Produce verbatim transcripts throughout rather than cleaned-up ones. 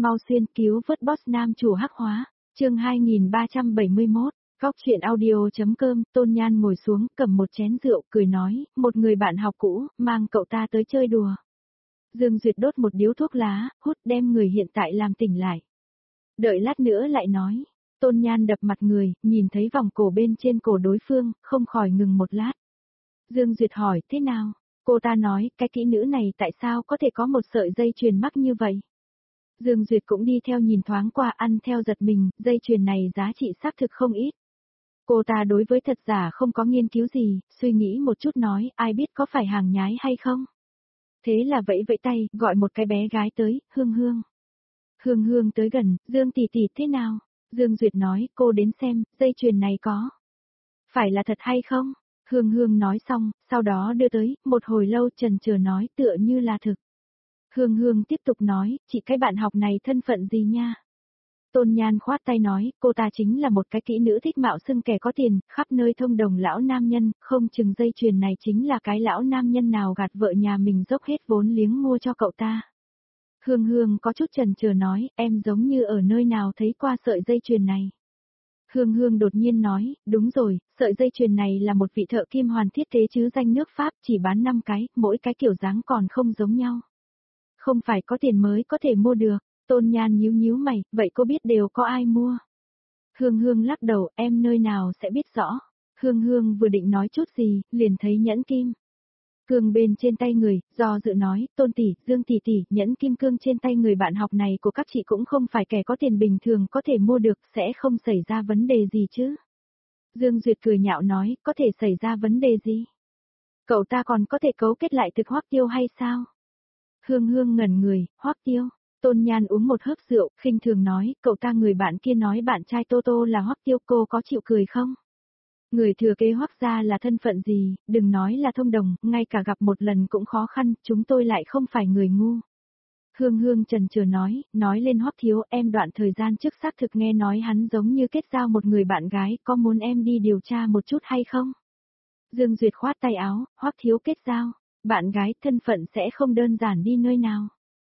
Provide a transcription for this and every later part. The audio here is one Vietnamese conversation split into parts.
mau xuyên cứu vớt boss nam chủ hắc hóa, chương hai nghìn ba trăm bảy mươi mốt, góc chuyện audio.com, Tôn Nhan ngồi xuống, cầm một chén rượu, cười nói, một người bạn học cũ, mang cậu ta tới chơi đùa. Dương Duyệt đốt một điếu thuốc lá, hút đem người hiện tại làm tỉnh lại. Đợi lát nữa lại nói, Tôn Nhan đập mặt người, nhìn thấy vòng cổ bên trên cổ đối phương, không khỏi ngừng một lát. Dương Duyệt hỏi, thế nào? Cô ta nói, cái kỹ nữ này tại sao có thể có một sợi dây chuyền mắc như vậy? Dương Duyệt cũng đi theo nhìn thoáng qua, ăn theo giật mình, dây chuyền này giá trị xác thực không ít. Cô ta đối với thật giả không có nghiên cứu gì, suy nghĩ một chút nói, ai biết có phải hàng nhái hay không? Thế là vẫy vẫy tay, gọi một cái bé gái tới, Hương Hương. Hương Hương tới gần, Dương tỷ tỷ thế nào? Dương Duyệt nói, cô đến xem, dây chuyền này có phải là thật hay không? Hương Hương nói xong, sau đó đưa tới, một hồi lâu chần chờ nói tựa như là thực. Hương Hương tiếp tục nói, chị cái bạn học này thân phận gì nha? Tôn Nhan khoát tay nói, cô ta chính là một cái kỹ nữ thích mạo xưng kẻ có tiền, khắp nơi thông đồng lão nam nhân, không chừng dây chuyền này chính là cái lão nam nhân nào gạt vợ nhà mình dốc hết vốn liếng mua cho cậu ta. Hương Hương có chút chần chờ nói, em giống như ở nơi nào thấy qua sợi dây chuyền này. Hương Hương đột nhiên nói, đúng rồi, sợi dây chuyền này là một vị thợ kim hoàn thiết kế chứ danh nước Pháp, chỉ bán năm cái, mỗi cái kiểu dáng còn không giống nhau. Không phải có tiền mới có thể mua được. Tôn Nhan nhíu nhíu mày, vậy cô biết đều có ai mua? Hương Hương lắc đầu, em nơi nào sẽ biết rõ. Hương Hương vừa định nói chút gì, liền thấy nhẫn kim cương bên trên tay người, do dự nói, Tôn tỷ, Dương tỷ tỷ, nhẫn kim cương trên tay người bạn học này của các chị cũng không phải kẻ có tiền bình thường có thể mua được, sẽ không xảy ra vấn đề gì chứ. Dương Duyệt cười nhạo nói, có thể xảy ra vấn đề gì? Cậu ta còn có thể cấu kết lại thực Hoắc Tiêu hay sao? Hương Hương ngẩn người, Hoắc Tiêu. Tôn Nhan uống một hớp rượu, khinh thường nói, cậu ta người bạn kia nói bạn trai Tô Tô là Hoắc Tiêu, cô có chịu cười không? Người thừa kế Hoắc gia là thân phận gì, đừng nói là thông đồng, ngay cả gặp một lần cũng khó khăn, chúng tôi lại không phải người ngu. Hương Hương chần chờ nói, nói lên Hoắc Thiếu, em đoạn thời gian trước xác thực nghe nói hắn giống như kết giao một người bạn gái, có muốn em đi điều tra một chút hay không? Dương Duyệt khoát tay áo, Hoắc Thiếu kết giao, bạn gái, thân phận sẽ không đơn giản đi nơi nào.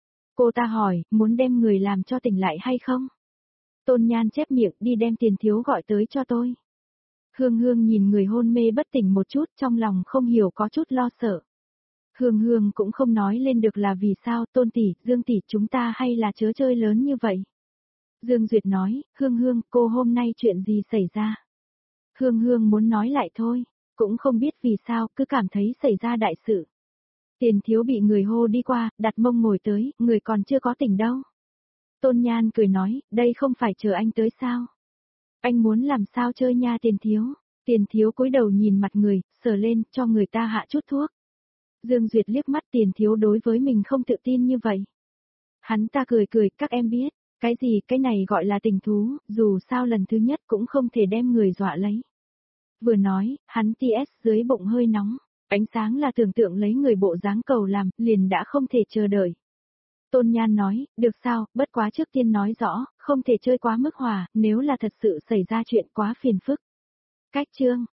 Cô ta hỏi, muốn đem người làm cho tỉnh lại hay không? Tôn Nhan chép miệng, đi đem Tiền Thiếu gọi tới cho tôi. Hương Hương nhìn người hôn mê bất tỉnh một chút, trong lòng không hiểu có chút lo sợ. Hương Hương cũng không nói lên được là vì sao, Tôn tỷ, Dương tỷ, chúng ta hay là chớ chơi lớn như vậy. Dương Duyệt nói, Hương Hương, cô hôm nay chuyện gì xảy ra? Hương Hương muốn nói lại thôi, cũng không biết vì sao, cứ cảm thấy xảy ra đại sự. Tiền Thiếu bị người hô đi qua, đặt mông ngồi tới, người còn chưa có tỉnh đâu. Tôn Nhan cười nói, đây không phải chờ anh tới sao? Anh muốn làm sao chơi nha Tiền Thiếu? Tiền Thiếu cúi đầu nhìn mặt người, sờ lên, cho người ta hạ chút thuốc. Dương Duyệt liếc mắt Tiền Thiếu đối với mình không tự tin như vậy. Hắn ta cười cười, các em biết, cái gì cái này gọi là tình thú, dù sao lần thứ nhất cũng không thể đem người dọa lấy. Vừa nói, hắn tê ét dưới bụng hơi nóng. Ánh sáng là tưởng tượng lấy người bộ dáng cầu làm, liền đã không thể chờ đợi. Tôn Nhan nói, được sao, bất quá trước tiên nói rõ, không thể chơi quá mức hòa, nếu là thật sự xảy ra chuyện quá phiền phức. Cách chương,